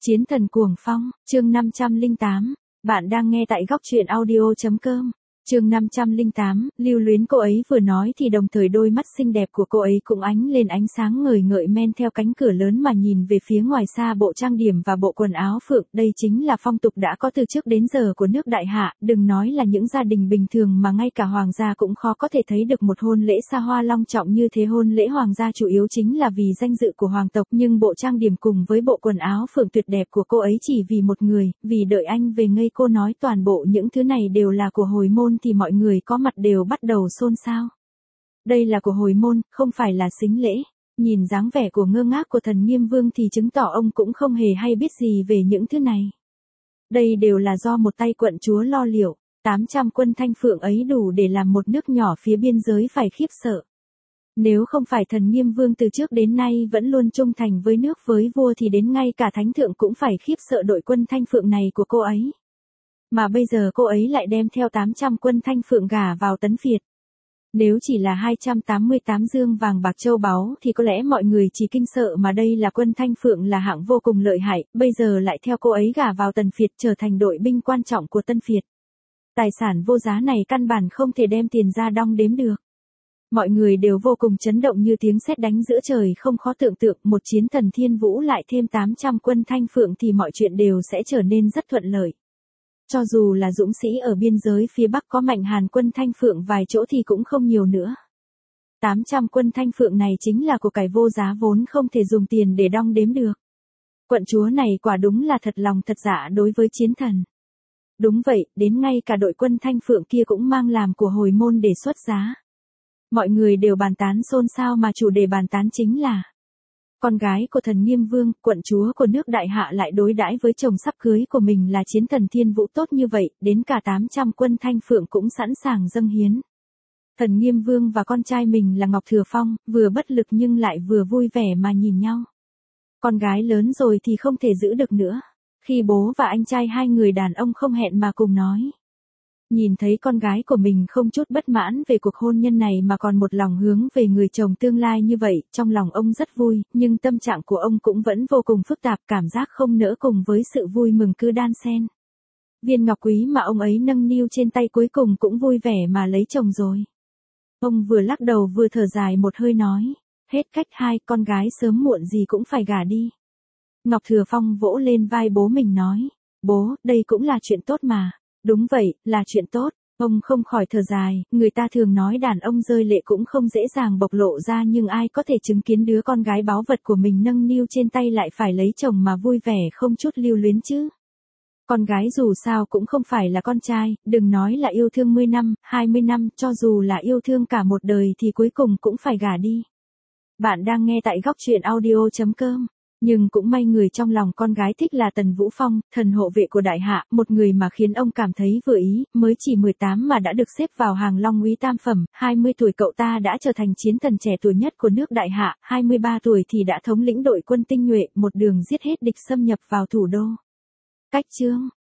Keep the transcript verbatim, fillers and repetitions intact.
Chiến thần cuồng phong, chương năm trăm lẻ tám. Bạn đang nghe tại góc truyện audio.com. Chương năm trăm lẻ tám, lưu luyến cô ấy vừa nói thì đồng thời đôi mắt xinh đẹp của cô ấy cũng ánh lên ánh sáng ngời ngợi men theo cánh cửa lớn mà nhìn về phía ngoài xa bộ trang điểm và bộ quần áo phượng. Đây chính là phong tục đã có từ trước đến giờ của nước Đại Hạ, đừng nói là những gia đình bình thường mà ngay cả hoàng gia cũng khó có thể thấy được một hôn lễ xa hoa long trọng như thế. Hôn lễ hoàng gia chủ yếu chính là vì danh dự của hoàng tộc, nhưng bộ trang điểm cùng với bộ quần áo phượng tuyệt đẹp của cô ấy chỉ vì một người, vì đợi anh về. Ngây cô nói toàn bộ những thứ này đều là của hồi môn thì mọi người có mặt đều bắt đầu xôn xao. Đây là của hồi môn, không phải là sính lễ. Nhìn dáng vẻ của ngơ ngác của thần Nghiêm Vương thì chứng tỏ ông cũng không hề hay biết gì về những thứ này. Đây đều là do một tay quận chúa lo liệu, tám trăm quân thanh phượng ấy đủ để làm một nước nhỏ phía biên giới phải khiếp sợ. Nếu không phải thần Nghiêm Vương từ trước đến nay vẫn luôn trung thành với nước với vua thì đến ngay cả thánh thượng cũng phải khiếp sợ đội quân thanh phượng này của cô ấy. Mà bây giờ cô ấy lại đem theo tám trăm quân thanh phượng gả vào Tấn Việt. Nếu chỉ là hai trăm tám mươi tám dương vàng bạc châu báu thì có lẽ mọi người chỉ kinh sợ, mà đây là quân thanh phượng là hạng vô cùng lợi hại, bây giờ lại theo cô ấy gả vào Tần Việt trở thành đội binh quan trọng của Tân Việt. Tài sản vô giá này căn bản không thể đem tiền ra đong đếm được. Mọi người đều vô cùng chấn động như tiếng sét đánh giữa trời, không khó tưởng tượng một chiến thần thiên vũ lại thêm tám trăm quân thanh phượng thì mọi chuyện đều sẽ trở nên rất thuận lợi. Cho dù là dũng sĩ ở biên giới phía Bắc có Mạnh Hàn quân thanh phượng vài chỗ thì cũng không nhiều nữa. tám trăm quân thanh phượng này chính là của cải vô giá vốn không thể dùng tiền để đong đếm được. Quận chúa này quả đúng là thật lòng thật dạ đối với chiến thần. Đúng vậy, đến ngay cả đội quân thanh phượng kia cũng mang làm của hồi môn để xuất giá. Mọi người đều bàn tán xôn xao, mà chủ đề bàn tán chính là con gái của thần Nghiêm Vương, quận chúa của nước Đại Hạ lại đối đãi với chồng sắp cưới của mình là chiến thần thiên vũ tốt như vậy, đến cả tám trăm quân thanh phượng cũng sẵn sàng dâng hiến. Thần Nghiêm Vương và con trai mình là Ngọc Thừa Phong, vừa bất lực nhưng lại vừa vui vẻ mà nhìn nhau. Con gái lớn rồi thì không thể giữ được nữa. Khi bố và anh trai hai người đàn ông không hẹn mà cùng nói. Nhìn thấy con gái của mình không chút bất mãn về cuộc hôn nhân này mà còn một lòng hướng về người chồng tương lai như vậy, trong lòng ông rất vui, nhưng tâm trạng của ông cũng vẫn vô cùng phức tạp, cảm giác không nỡ cùng với sự vui mừng cứ đan xen. Viên ngọc quý mà ông ấy nâng niu trên tay cuối cùng cũng vui vẻ mà lấy chồng rồi. Ông vừa lắc đầu vừa thở dài một hơi nói, hết cách hai, con gái sớm muộn gì cũng phải gả đi. Ngọc Thừa Phong vỗ lên vai bố mình nói, bố, đây cũng là chuyện tốt mà. Đúng vậy, là chuyện tốt. Ông không khỏi thở dài, người ta thường nói đàn ông rơi lệ cũng không dễ dàng bộc lộ ra, nhưng ai có thể chứng kiến đứa con gái báu vật của mình nâng niu trên tay lại phải lấy chồng mà vui vẻ không chút lưu luyến chứ. Con gái dù sao cũng không phải là con trai, đừng nói là yêu thương mười năm, hai mươi năm, cho dù là yêu thương cả một đời thì cuối cùng cũng phải gả đi. Bạn đang nghe tại góc truyện audio.com. Nhưng cũng may người trong lòng con gái thích là Tần Vũ Phong, thần hộ vệ của Đại Hạ, một người mà khiến ông cảm thấy vừa ý, mới chỉ mười tám mà đã được xếp vào hàng Long Úy tam phẩm, hai mươi tuổi cậu ta đã trở thành chiến thần trẻ tuổi nhất của nước Đại Hạ, hai mươi ba tuổi thì đã thống lĩnh đội quân tinh nhuệ, một đường giết hết địch xâm nhập vào thủ đô. Cách chương